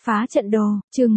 Phá trận đồ, chương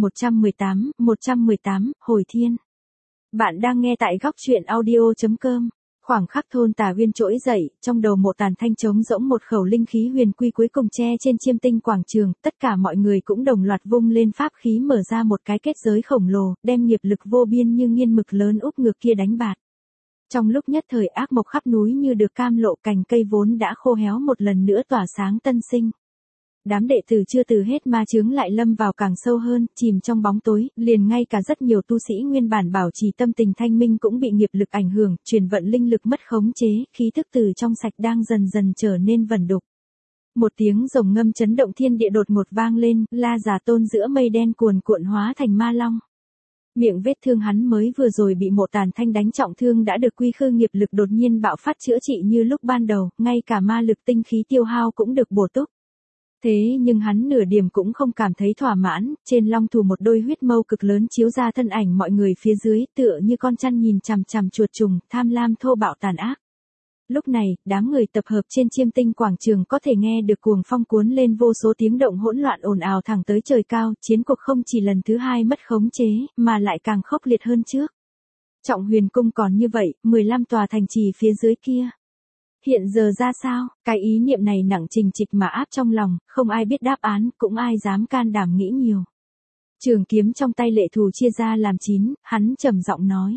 118, Hồi Thiên. Bạn đang nghe tại góc truyện audio.com. Khoảng khắc thôn Tà Uyên trỗi dậy, trong đầu Mộ Tàn Thanh trống rỗng một khẩu linh khí huyền quy cuối cùng che trên chiêm tinh quảng trường, tất cả mọi người cũng đồng loạt vung lên pháp khí mở ra một cái kết giới khổng lồ, đem nghiệp lực vô biên như nghiên mực lớn úp ngược kia đánh bạt. Trong lúc nhất thời ác mộc khắp núi như được cam lộ, cành cây vốn đã khô héo một lần nữa tỏa sáng tân sinh. Đám đệ tử chưa từ hết ma chướng lại lâm vào càng sâu hơn, chìm trong bóng tối, liền ngay cả rất nhiều tu sĩ nguyên bản bảo trì tâm tình thanh minh cũng bị nghiệp lực ảnh hưởng, truyền vận linh lực mất khống chế, khí thức từ trong sạch đang dần dần trở nên vẩn đục. Một tiếng rồng ngâm chấn động thiên địa đột ngột vang lên, La Già Tôn giữa mây đen cuồn cuộn hóa thành ma long. Miệng vết thương hắn mới vừa rồi bị Mộ Tàn Thanh đánh trọng thương đã được quy khư nghiệp lực đột nhiên bạo phát chữa trị như lúc ban đầu, ngay cả ma lực tinh khí tiêu hao cũng được bổ túc. Thế nhưng hắn nửa điểm cũng không cảm thấy thỏa mãn, trên long thủ một đôi huyết mâu cực lớn chiếu ra thân ảnh mọi người phía dưới, tựa như con chăn nhìn chằm chằm chuột trùng, tham lam thô bạo tàn ác. Lúc này, đám người tập hợp trên chiêm tinh quảng trường có thể nghe được cuồng phong cuốn lên vô số tiếng động hỗn loạn ồn ào thẳng tới trời cao, chiến cuộc không chỉ lần thứ hai mất khống chế, mà lại càng khốc liệt hơn trước. Trọng Huyền Cung còn như vậy, 15 tòa thành trì phía dưới kia. Hiện giờ ra sao, cái ý niệm này nặng trình trịch mà áp trong lòng, không ai biết đáp án, cũng ai dám can đảm nghĩ nhiều. Trường kiếm trong tay Lệ Thù chia ra làm 9, hắn trầm giọng nói.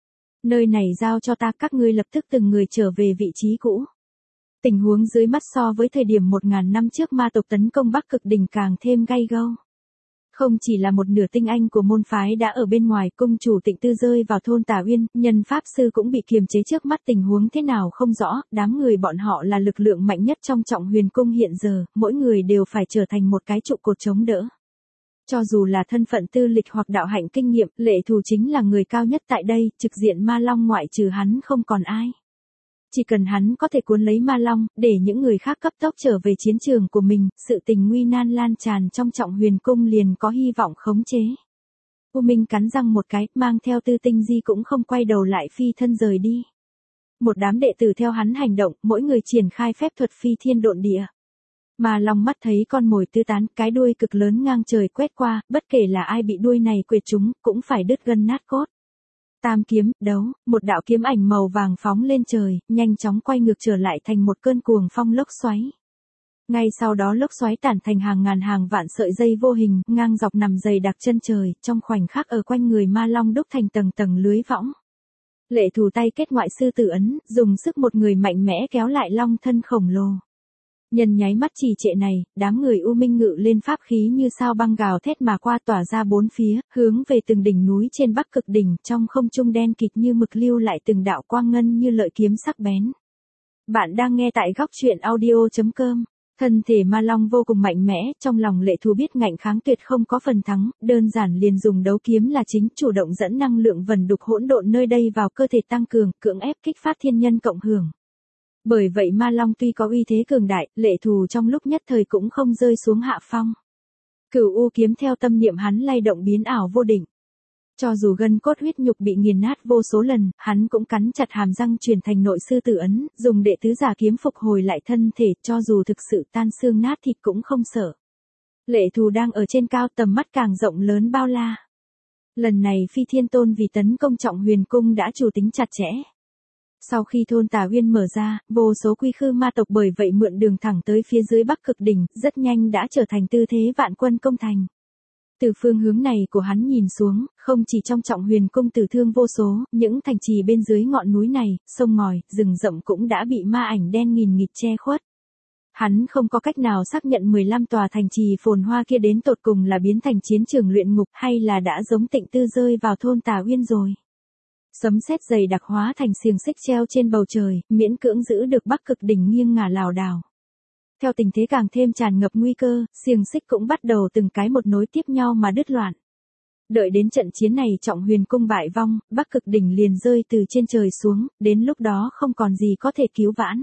Nơi này giao cho ta, các ngươi lập tức từng người trở về vị trí cũ. Tình huống dưới mắt so với thời điểm 1000 năm trước ma tộc tấn công Bắc Cực Đỉnh càng thêm gay go. Không chỉ là một nửa tinh anh của môn phái đã ở bên ngoài, cung chủ Tịnh Tư rơi vào thôn Tà Uyên, nhân pháp sư cũng bị kiềm chế trước mắt tình huống thế nào không rõ, đám người bọn họ là lực lượng mạnh nhất trong Trọng Huyền Cung hiện giờ, mỗi người đều phải trở thành một cái trụ cột chống đỡ. Cho dù là thân phận tư lịch hoặc đạo hạnh kinh nghiệm, Lệ Thù chính là người cao nhất tại đây, trực diện ma long ngoại trừ hắn không còn ai. Chỉ cần hắn có thể cuốn lấy ma long, để những người khác cấp tốc trở về chiến trường của mình, sự tình nguy nan lan tràn trong Trọng Huyền Cung liền có hy vọng khống chế. U Minh cắn răng một cái, mang theo Tư Tinh Di cũng không quay đầu lại phi thân rời đi. Một đám đệ tử theo hắn hành động, mỗi người triển khai phép thuật phi thiên độn địa. Ma long mắt thấy con mồi tứ tán, cái đuôi cực lớn ngang trời quét qua, bất kể là ai bị đuôi này quệt trúng, cũng phải đứt gân nát cốt. Tam kiếm, đấu, một đạo kiếm ảnh màu vàng phóng lên trời, nhanh chóng quay ngược trở lại thành một cơn cuồng phong lốc xoáy. Ngay sau đó lốc xoáy tản thành hàng ngàn hàng vạn sợi dây vô hình, ngang dọc nằm dày đặc chân trời, trong khoảnh khắc ở quanh người ma long đúc thành tầng tầng lưới võng. Lệ Thù tay kết ngoại sư tử ấn, dùng sức một người mạnh mẽ kéo lại long thân khổng lồ. Nhân nháy mắt trì trệ này, đám người U Minh ngự lên pháp khí như sao băng gào thét mà qua tỏa ra bốn phía, hướng về từng đỉnh núi trên Bắc Cực Đỉnh, trong không trung đen kịt như mực lưu lại từng đạo quang ngân như lợi kiếm sắc bén. Bạn đang nghe tại góc truyện audio.com. Thân thể ma long vô cùng mạnh mẽ, trong lòng Lệ Thù biết ngạnh kháng tuyệt không có phần thắng, đơn giản liền dùng đấu kiếm là chính, chủ động dẫn năng lượng vần đục hỗn độn nơi đây vào cơ thể tăng cường, cưỡng ép kích phát thiên nhân cộng hưởng. Bởi vậy ma long tuy có uy thế cường đại, Lệ Thù trong lúc nhất thời cũng không rơi xuống hạ phong. Cửu U kiếm theo tâm niệm hắn lay động biến ảo vô định. Cho dù gân cốt huyết nhục bị nghiền nát vô số lần, hắn cũng cắn chặt hàm răng truyền thành nội sư tử ấn, dùng đệ tứ giả kiếm phục hồi lại thân thể, cho dù thực sự tan xương nát thịt cũng không sợ. Lệ Thù đang ở trên cao, tầm mắt càng rộng lớn bao la. Lần này Phi Thiên Tôn vì tấn công Trọng Huyền Cung đã chủ tính chặt chẽ. Sau khi thôn Tà Uyên mở ra, vô số quy khư ma tộc bởi vậy mượn đường thẳng tới phía dưới Bắc Cực Đỉnh, rất nhanh đã trở thành tư thế vạn quân công thành. Từ phương hướng này của hắn nhìn xuống, không chỉ trong Trọng Huyền Cung tử thương vô số, những thành trì bên dưới ngọn núi này, sông ngòi, rừng rậm cũng đã bị ma ảnh đen nghìn nghịt che khuất. Hắn không có cách nào xác nhận 15 tòa thành trì phồn hoa kia đến tột cùng là biến thành chiến trường luyện ngục hay là đã giống Tịnh Tư rơi vào thôn Tà Uyên rồi. Sấm sét dày đặc hóa thành xiềng xích treo trên bầu trời, miễn cưỡng giữ được Bắc Cực Đỉnh nghiêng ngả lảo đảo. Theo tình thế càng thêm tràn ngập nguy cơ, xiềng xích cũng bắt đầu từng cái một nối tiếp nhau mà đứt loạn. Đợi đến trận chiến này Trọng Huyền Cung bại vong, Bắc Cực Đỉnh liền rơi từ trên trời xuống, đến lúc đó không còn gì có thể cứu vãn.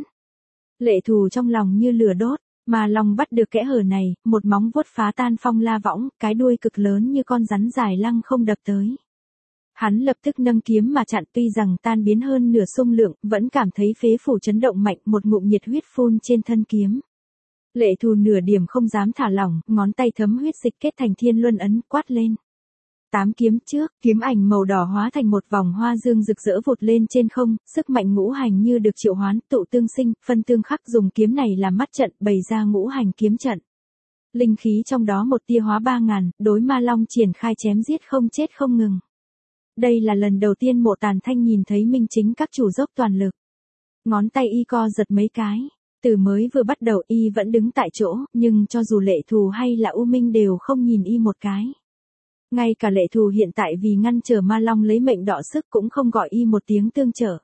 Lệ Thù trong lòng như lửa đốt, mà lòng bắt được kẽ hở này, một móng vuốt phá tan phong la võng, cái đuôi cực lớn như con rắn dài lăng không đập tới. Hắn lập tức nâng kiếm mà chặn, tuy rằng tan biến hơn nửa xung lượng, vẫn cảm thấy phế phủ chấn động mạnh, một ngụm nhiệt huyết phun trên thân kiếm. Lệ Thù nửa điểm không dám thả lỏng, ngón tay thấm huyết dịch kết thành thiên luân ấn, quát lên. 8 kiếm trước, kiếm ảnh màu đỏ hóa thành một vòng hoa dương rực rỡ vụt lên trên không, sức mạnh ngũ hành như được triệu hoán, tụ tương sinh, phân tương khắc, dùng kiếm này làm mắt trận, bày ra ngũ hành kiếm trận. Linh khí trong đó một tia hóa 3.000, đối ma long triển khai chém giết không chết không ngừng. Đây là lần đầu tiên Mộ Tàn Thanh nhìn thấy minh chính các chủ dốc toàn lực. Ngón tay y co giật mấy cái. Từ mới vừa bắt đầu y vẫn đứng tại chỗ, nhưng cho dù Lệ Thù hay là U Minh đều không nhìn y một cái. Ngay cả Lệ Thù hiện tại vì ngăn trở ma long lấy mệnh đọ sức cũng không gọi y một tiếng tương trợ.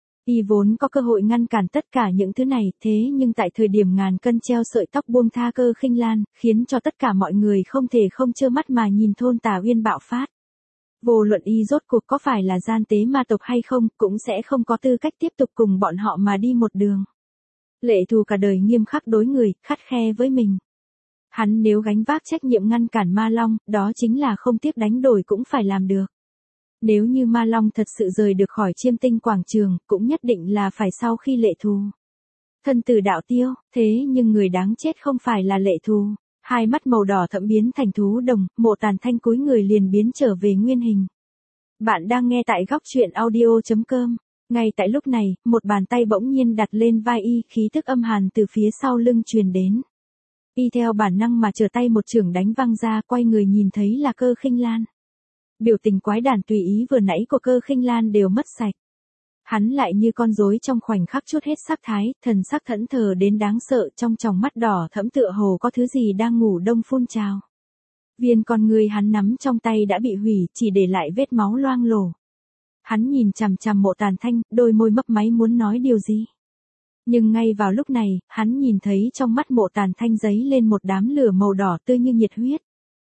Y vốn có cơ hội ngăn cản tất cả những thứ này, thế nhưng tại thời điểm ngàn cân treo sợi tóc buông tha Cơ Khinh Lan, khiến cho tất cả mọi người không thể không trơ mắt mà nhìn Thôn Tà Uyên bạo phát. Vô luận y rốt cuộc có phải là gian tế ma tộc hay không, cũng sẽ không có tư cách tiếp tục cùng bọn họ mà đi một đường. Lệ Thù cả đời nghiêm khắc đối người, khắt khe với mình. Hắn nếu gánh vác trách nhiệm ngăn cản ma long, đó chính là không tiếc đánh đổi cũng phải làm được. Nếu như ma long thật sự rời được khỏi Chiêm Tinh quảng trường, cũng nhất định là phải sau khi Lệ Thù thân tử đạo tiêu, thế nhưng người đáng chết không phải là Lệ Thù. Hai mắt màu đỏ thẫm biến thành thú đồng, Mộ Tàn Thanh cúi người liền biến trở về nguyên hình. Bạn đang nghe tại góc truyện audio.com. Ngay tại lúc này, một bàn tay bỗng nhiên đặt lên vai y, khí tức âm hàn từ phía sau lưng truyền đến. Y theo bản năng mà trở tay một chưởng đánh văng ra, quay người nhìn thấy là Cơ Khinh Lan. Biểu tình quái đản tùy ý vừa nãy của Cơ Khinh Lan đều mất sạch. Hắn lại như con rối trong khoảnh khắc chút hết sắc thái, thần sắc thẫn thờ đến đáng sợ, trong tròng mắt đỏ thẫm tựa hồ có thứ gì đang ngủ đông phun trào. Viên con người hắn nắm trong tay đã bị hủy, chỉ để lại vết máu loang lổ. Hắn nhìn chằm chằm Mộ Tàn Thanh, đôi môi mấp máy muốn nói điều gì. Nhưng ngay vào lúc này, hắn nhìn thấy trong mắt Mộ Tàn Thanh giấy lên một đám lửa màu đỏ tươi như nhiệt huyết.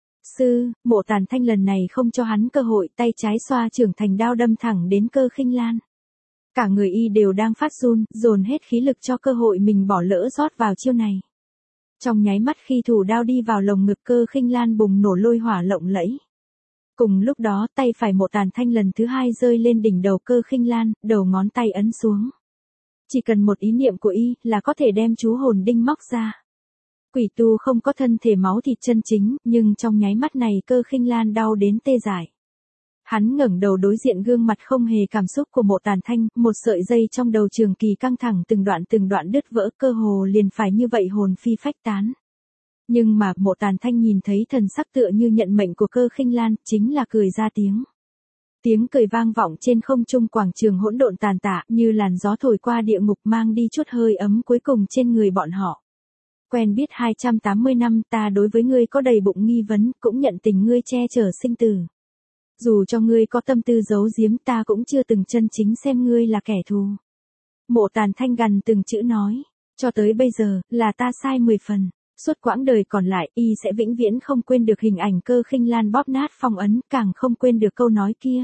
Mộ Tàn Thanh lần này không cho hắn cơ hội, tay trái xoa trưởng thành đao đâm thẳng đến Cơ Khinh Lan. Cả người y đều đang phát run, dồn hết khí lực cho cơ hội mình bỏ lỡ rót vào chiêu này. Trong nháy mắt khi thủ đao đi vào lồng ngực Cơ Khinh Lan bùng nổ lôi hỏa lộng lẫy. Cùng lúc đó tay phải Mộ Tàn Thanh lần thứ hai rơi lên đỉnh đầu Cơ Khinh Lan, đầu ngón tay ấn xuống. Chỉ cần một ý niệm của y là có thể đem chú hồn đinh móc ra. Quỷ tu không có thân thể máu thịt chân chính, nhưng trong nháy mắt này Cơ Khinh Lan đau đến tê dại. Hắn ngẩng đầu đối diện gương mặt không hề cảm xúc của Mộ Tàn Thanh, một sợi dây trong đầu trường kỳ căng thẳng từng đoạn đứt vỡ, cơ hồ liền phải như vậy hồn phi phách tán. Nhưng mà Mộ Tàn Thanh nhìn thấy thần sắc tựa như nhận mệnh của Cơ Khinh Lan, chính là cười ra tiếng. Tiếng cười vang vọng trên không trung quảng trường hỗn độn tàn tạ, như làn gió thổi qua địa ngục mang đi chút hơi ấm cuối cùng trên người bọn họ. Quen biết 280 năm, ta đối với ngươi có đầy bụng nghi vấn, cũng nhận tình ngươi che chở sinh tử. Dù cho ngươi có tâm tư giấu giếm, ta cũng chưa từng chân chính xem ngươi là kẻ thù. Mộ Tàn Thanh gằn từng chữ nói, cho tới bây giờ, là ta sai 10 phần. Suốt quãng đời còn lại, y sẽ vĩnh viễn không quên được hình ảnh Cơ Khinh Lan bóp nát phong ấn, càng không quên được câu nói kia.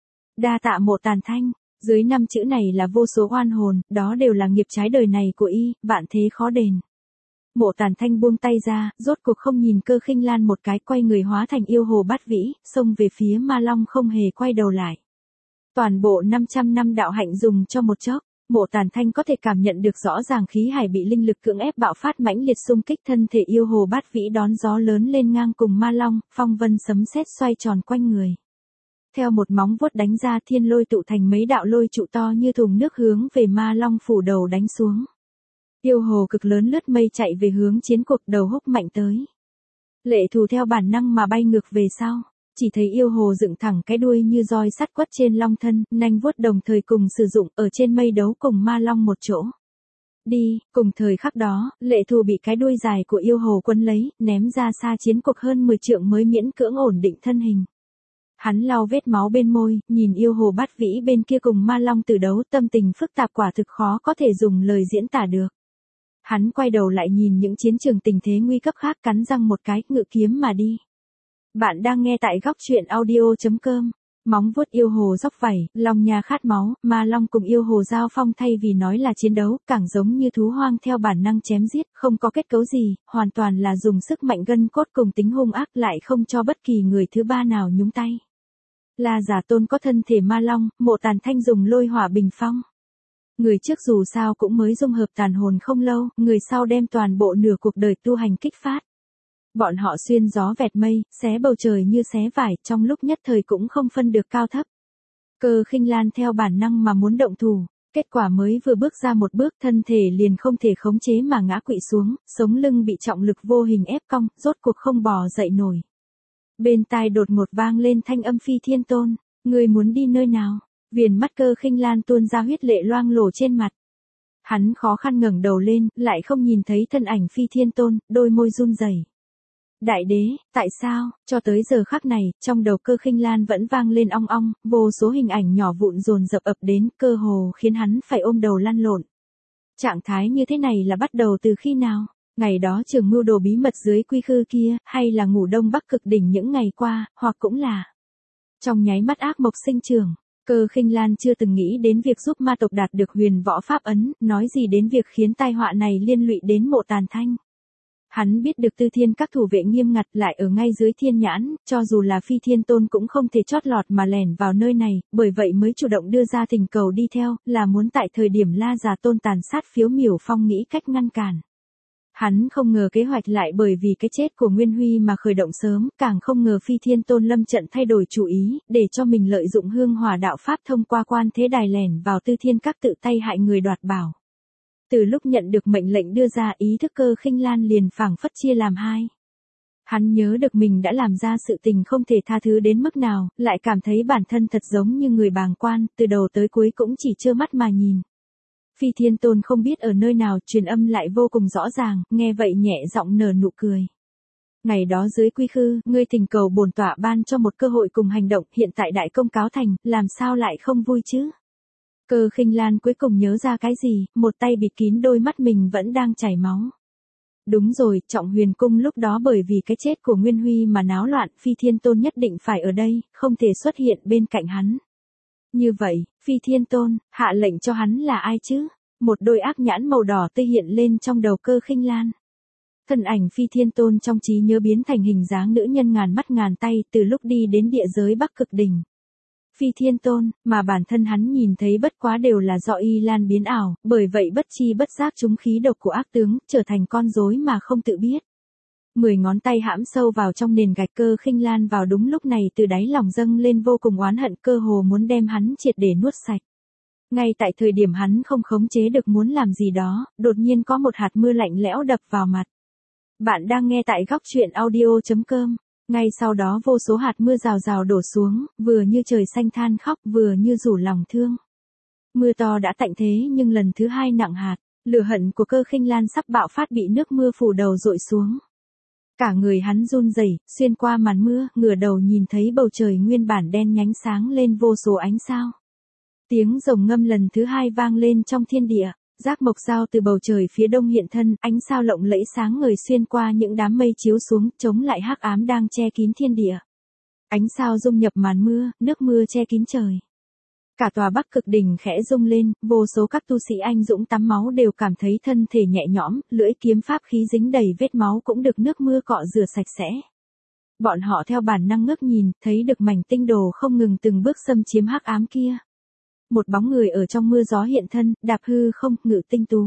Đa tạ Mộ Tàn Thanh, dưới 5 chữ này là vô số oan hồn, đó đều là nghiệp trái đời này của y, vạn thế khó đền. Mộ Tàn Thanh buông tay ra, rốt cuộc không nhìn Cơ Khinh Lan một cái, quay người hóa thành yêu hồ bát vĩ, xông về phía ma long không hề quay đầu lại. Toàn bộ 500 năm đạo hạnh dùng cho một chốc, Mộ Tàn Thanh có thể cảm nhận được rõ ràng khí hải bị linh lực cưỡng ép bạo phát mãnh liệt xung kích, thân thể yêu hồ bát vĩ đón gió lớn lên ngang cùng ma long, phong vân sấm sét xoay tròn quanh người. Theo một móng vuốt đánh ra, thiên lôi tụ thành mấy đạo lôi trụ to như thùng nước hướng về ma long phủ đầu đánh xuống. Yêu hồ cực lớn lướt mây chạy về hướng chiến cuộc, đầu húc mạnh tới. Lệ Thù theo bản năng mà bay ngược về sau, chỉ thấy yêu hồ dựng thẳng cái đuôi như roi sắt quất trên long thân, nanh vuốt đồng thời cùng sử dụng, ở trên mây đấu cùng ma long một chỗ. Đi, cùng thời khắc đó, Lệ Thù bị cái đuôi dài của yêu hồ quấn lấy, ném ra xa chiến cuộc hơn 10 trượng mới miễn cưỡng ổn định thân hình. Hắn lau vết máu bên môi, nhìn yêu hồ bát vĩ bên kia cùng ma long tử đấu, tâm tình phức tạp quả thực khó có thể dùng lời diễn tả được. Hắn quay đầu lại nhìn những chiến trường tình thế nguy cấp khác, cắn răng một cái, ngự kiếm mà đi. Bạn đang nghe tại góc truyện audio.com. Móng vuốt yêu hồ róc vảy, long nha khát máu, ma long cùng yêu hồ giao phong thay vì nói là chiến đấu, càng giống như thú hoang theo bản năng chém giết, không có kết cấu gì, hoàn toàn là dùng sức mạnh gân cốt cùng tính hung ác, lại không cho bất kỳ người thứ ba nào nhúng tay. Là giả tôn có thân thể ma long, Mộ Tàn Thanh dùng lôi hỏa bình phong. Người trước dù sao cũng mới dung hợp tàn hồn không lâu, người sau đem toàn bộ nửa cuộc đời tu hành kích phát. Bọn họ xuyên gió vẹt mây, xé bầu trời như xé vải, trong lúc nhất thời cũng không phân được cao thấp. Cơ Khinh Lan theo bản năng mà muốn động thủ, kết quả mới vừa bước ra một bước thân thể liền không thể khống chế mà ngã quỵ xuống, sống lưng bị trọng lực vô hình ép cong, rốt cuộc không bò dậy nổi. Bên tai đột ngột vang lên thanh âm Phi Thiên Tôn, người muốn đi nơi nào? Viền mắt Cơ Khinh Lan tuôn ra huyết lệ loang lổ trên mặt. Hắn khó khăn ngẩng đầu lên, lại không nhìn thấy thân ảnh Phi Thiên Tôn, đôi môi run rẩy. Đại đế, tại sao, cho tới giờ khắc này, trong đầu Cơ Khinh Lan vẫn vang lên ong ong, vô số hình ảnh nhỏ vụn dồn dập ập đến, cơ hồ khiến hắn phải ôm đầu lăn lộn. Trạng thái như thế này là bắt đầu từ khi nào? Ngày đó trường mưu đồ bí mật dưới quy khư kia, hay là ngủ đông bắc cực đỉnh những ngày qua, hoặc cũng là trong nháy mắt ác mộc sinh trưởng. Cơ Khinh Lan chưa từng nghĩ đến việc giúp ma tộc đạt được huyền võ pháp ấn, nói gì đến việc khiến tai họa này liên lụy đến Mộ Tàn Thanh. Hắn biết được Tư Thiên các thủ vệ nghiêm ngặt lại ở ngay dưới thiên nhãn, cho dù là Phi Thiên Tôn cũng không thể chót lọt mà lẻn vào nơi này, bởi vậy mới chủ động đưa ra thỉnh cầu đi theo, là muốn tại thời điểm La Già Tôn tàn sát Phiếu Miểu Phong nghĩ cách ngăn cản. Hắn không ngờ kế hoạch lại bởi vì cái chết của Nguyên Huy mà khởi động sớm, càng không ngờ Phi Thiên Tôn lâm trận thay đổi chủ ý, để cho mình lợi dụng hương hỏa đạo pháp thông qua quan thế đài lẻn vào Tư Thiên các tự tay hại người đoạt bảo. Từ lúc nhận được mệnh lệnh đưa ra ý thức Cơ Khinh Lan liền phảng phất chia làm hai. Hắn nhớ được mình đã làm ra sự tình không thể tha thứ đến mức nào, lại cảm thấy bản thân thật giống như người bàng quan, từ đầu tới cuối cũng chỉ trơ mắt mà nhìn. Phi Thiên Tôn không biết ở nơi nào, truyền âm lại vô cùng rõ ràng, nghe vậy nhẹ giọng nở nụ cười. Ngày đó dưới quy khư, ngươi thỉnh cầu bổn tọa ban cho một cơ hội cùng hành động, hiện tại đại công cáo thành, làm sao lại không vui chứ? Cơ Khinh Lan cuối cùng nhớ ra cái gì, một tay bịt kín đôi mắt mình vẫn đang chảy máu. Đúng rồi, Trọng Huyền Cung lúc đó bởi vì cái chết của Nguyên Huy mà náo loạn, Phi Thiên Tôn nhất định phải ở đây, không thể xuất hiện bên cạnh hắn. Như vậy, Phi Thiên Tôn, hạ lệnh cho hắn là ai chứ? Một đôi ác nhãn màu đỏ tươi hiện lên trong đầu Cơ Khinh Lan. Thân ảnh Phi Thiên Tôn trong trí nhớ biến thành hình dáng nữ nhân ngàn mắt ngàn tay từ lúc đi đến địa giới Bắc Cực Đỉnh. Phi Thiên Tôn, mà bản thân hắn nhìn thấy bất quá đều là do Y Lan biến ảo, bởi vậy bất chi bất giác trúng khí độc của ác tướng, trở thành con rối mà không tự biết. 10 ngón tay hãm sâu vào trong nền gạch. Cơ Khinh Lan vào đúng lúc này từ đáy lòng dâng lên vô cùng oán hận, cơ hồ muốn đem hắn triệt để nuốt sạch. Ngay tại thời điểm hắn không khống chế được muốn làm gì đó, đột nhiên có một hạt mưa lạnh lẽo đập vào mặt. Bạn đang nghe tại góc truyện audio.com. Ngay sau đó vô số hạt mưa rào rào đổ xuống, vừa như trời xanh than khóc, vừa như rủ lòng thương. Mưa to đã tạnh thế nhưng lần thứ hai nặng hạt, lửa hận của Cơ Khinh Lan sắp bạo phát bị nước mưa phủ đầu dội xuống. Cả người hắn run rẩy, xuyên qua màn mưa, ngửa đầu nhìn thấy bầu trời nguyên bản đen nhánh sáng lên vô số ánh sao. Tiếng rồng ngâm lần thứ hai vang lên trong thiên địa. Giác Mộc Giao từ bầu trời phía đông hiện thân, ánh sao lộng lẫy sáng ngời xuyên qua những đám mây chiếu xuống, chống lại hắc ám đang che kín thiên địa. Ánh sao dung nhập màn mưa, nước mưa che kín trời. Cả tòa Bắc Cực Đỉnh khẽ rung lên, vô số các tu sĩ anh dũng tắm máu đều cảm thấy thân thể nhẹ nhõm, lưỡi kiếm pháp khí dính đầy vết máu cũng được nước mưa cọ rửa sạch sẽ. Bọn họ theo bản năng ngước nhìn, thấy được mảnh tinh đồ không ngừng từng bước xâm chiếm hắc ám kia. Một bóng người ở trong mưa gió hiện thân, đạp hư không, ngự tinh tú.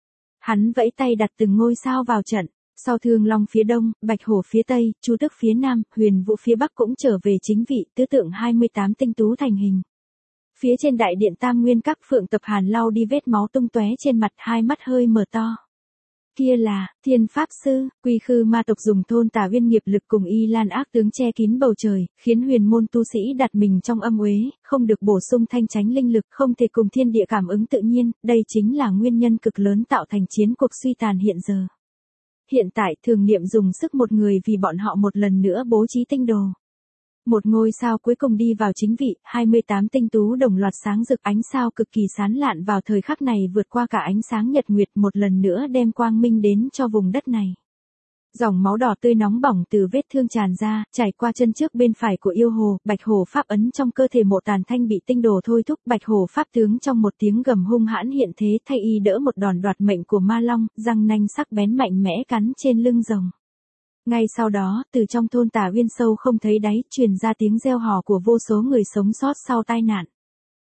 Hắn vẫy tay đặt từng ngôi sao vào trận, sau Thương Long phía đông, Bạch Hổ phía tây, Chu Tước phía nam, Huyền Vũ phía bắc cũng trở về chính vị, tứ tượng 28 tinh tú thành hình. Phía trên đại điện Tam Nguyên Các, Phượng Tập Hàn lau đi vết máu tung tóe trên mặt, hai mắt hơi mở to. Kia là Thiên Pháp Sư. Quy khư ma tộc dùng thôn Tà Uyên nghiệp lực cùng Y Lan ác tướng che kín bầu trời, khiến huyền môn tu sĩ đặt mình trong âm uế, không được bổ sung thanh chánh linh lực, không thể cùng thiên địa cảm ứng tự nhiên, đây chính là nguyên nhân cực lớn tạo thành chiến cuộc suy tàn hiện giờ. Hiện tại Thường Niệm dùng sức một người vì bọn họ một lần nữa bố trí tinh đồ. Một ngôi sao cuối cùng đi vào chính vị, 28 tinh tú đồng loạt sáng rực, ánh sao cực kỳ sáng lạn vào thời khắc này vượt qua cả ánh sáng nhật nguyệt, một lần nữa đem quang minh đến cho vùng đất này. Dòng máu đỏ tươi nóng bỏng từ vết thương tràn ra, trải qua chân trước bên phải của yêu hồ, Bạch Hổ pháp ấn trong cơ thể Mộ Tàn Thanh bị tinh đồ thôi thúc, Bạch Hổ pháp tướng trong một tiếng gầm hung hãn hiện thế, thay y đỡ một đòn đoạt mệnh của ma long, răng nanh sắc bén mạnh mẽ cắn trên lưng rồng. Ngay sau đó, từ trong thôn Tà Uyên sâu không thấy đáy, truyền ra tiếng reo hò của vô số người sống sót sau tai nạn.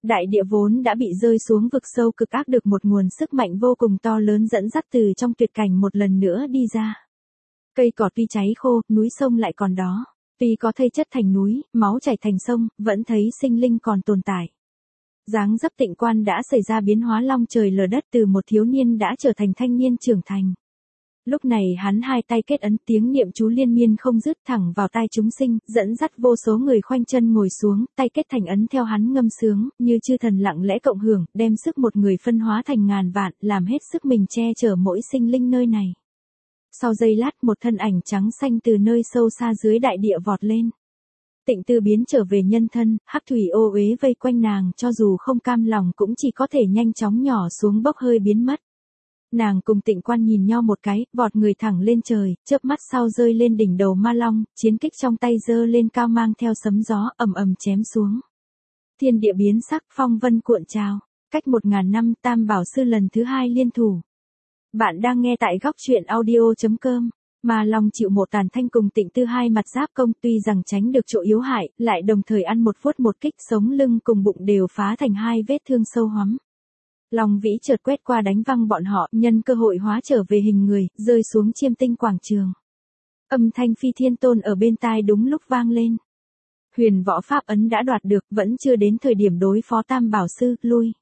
Đại địa vốn đã bị rơi xuống vực sâu cực ác được một nguồn sức mạnh vô cùng to lớn dẫn dắt từ trong tuyệt cảnh một lần nữa đi ra. Cây cỏ tuy cháy khô, núi sông lại còn đó. Tuy có thây chất thành núi, máu chảy thành sông, vẫn thấy sinh linh còn tồn tại. Dáng dấp Tịnh Quan đã xảy ra biến hóa long trời lở đất, từ một thiếu niên đã trở thành thanh niên trưởng thành. Lúc này hắn hai tay kết ấn, tiếng niệm chú liên miên không dứt thẳng vào tai chúng sinh, dẫn dắt vô số người khoanh chân ngồi xuống, tay kết thành ấn theo hắn ngâm sướng, như chư thần lặng lẽ cộng hưởng, đem sức một người phân hóa thành ngàn vạn, làm hết sức mình che chở mỗi sinh linh nơi này. Sau giây lát, một thân ảnh trắng xanh từ nơi sâu xa dưới đại địa vọt lên. Tịnh Tư biến trở về nhân thân, hắc thủy ô uế vây quanh nàng, cho dù không cam lòng cũng chỉ có thể nhanh chóng nhỏ xuống bốc hơi biến mất. Nàng cùng Tịnh Quan nhìn nhau một cái, vọt người thẳng lên trời, chớp mắt sau rơi lên đỉnh đầu ma long, chiến kích trong tay giơ lên cao mang theo sấm gió, ầm ầm chém xuống. Thiên địa biến sắc, phong vân cuộn trào, cách 1000 năm Tam Bảo Sư lần thứ 2 liên thủ. Bạn đang nghe tại góc truyện audio.com. Ma long chịu một tàn thanh cùng Tịnh Tư hai mặt giáp công, tuy rằng tránh được chỗ yếu hại, lại đồng thời ăn một vuốt một kích, sống lưng cùng bụng đều phá thành hai vết thương sâu hoắm. Long vĩ chợt quét qua đánh văng bọn họ, nhân cơ hội hóa trở về hình người, rơi xuống Chiêm Tinh quảng trường. Âm thanh Phi Thiên Tôn ở bên tai đúng lúc vang lên. Huyền võ pháp ấn đã đoạt được, vẫn chưa đến thời điểm đối phó Tam Bảo Sư, lui.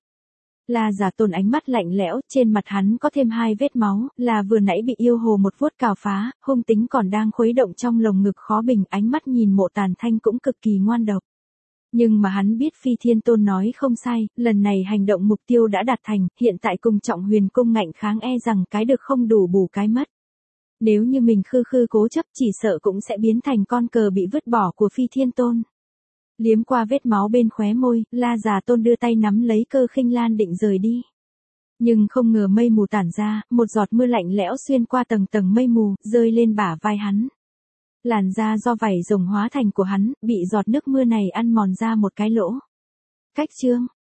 La Giả Tôn ánh mắt lạnh lẽo, trên mặt hắn có thêm hai vết máu, là vừa nãy bị yêu hồ một vuốt cào phá, hung tính còn đang khuấy động trong lồng ngực khó bình, ánh mắt nhìn Mộ Tàn Thanh cũng cực kỳ ngoan độc. Nhưng mà hắn biết Phi Thiên Tôn nói không sai, lần này hành động mục tiêu đã đạt thành, hiện tại cùng Trọng Huyền Cung ngạnh kháng e rằng cái được không đủ bù cái mất. Nếu như mình khư khư cố chấp chỉ sợ cũng sẽ biến thành con cờ bị vứt bỏ của Phi Thiên Tôn. Liếm qua vết máu bên khóe môi, La Giả Tôn đưa tay nắm lấy Cơ Khinh Lan định rời đi. Nhưng không ngờ mây mù tản ra, một giọt mưa lạnh lẽo xuyên qua tầng tầng mây mù, rơi lên bả vai hắn. Làn da do vảy rồng hóa thành của hắn, bị giọt nước mưa này ăn mòn ra một cái lỗ. Cách chương.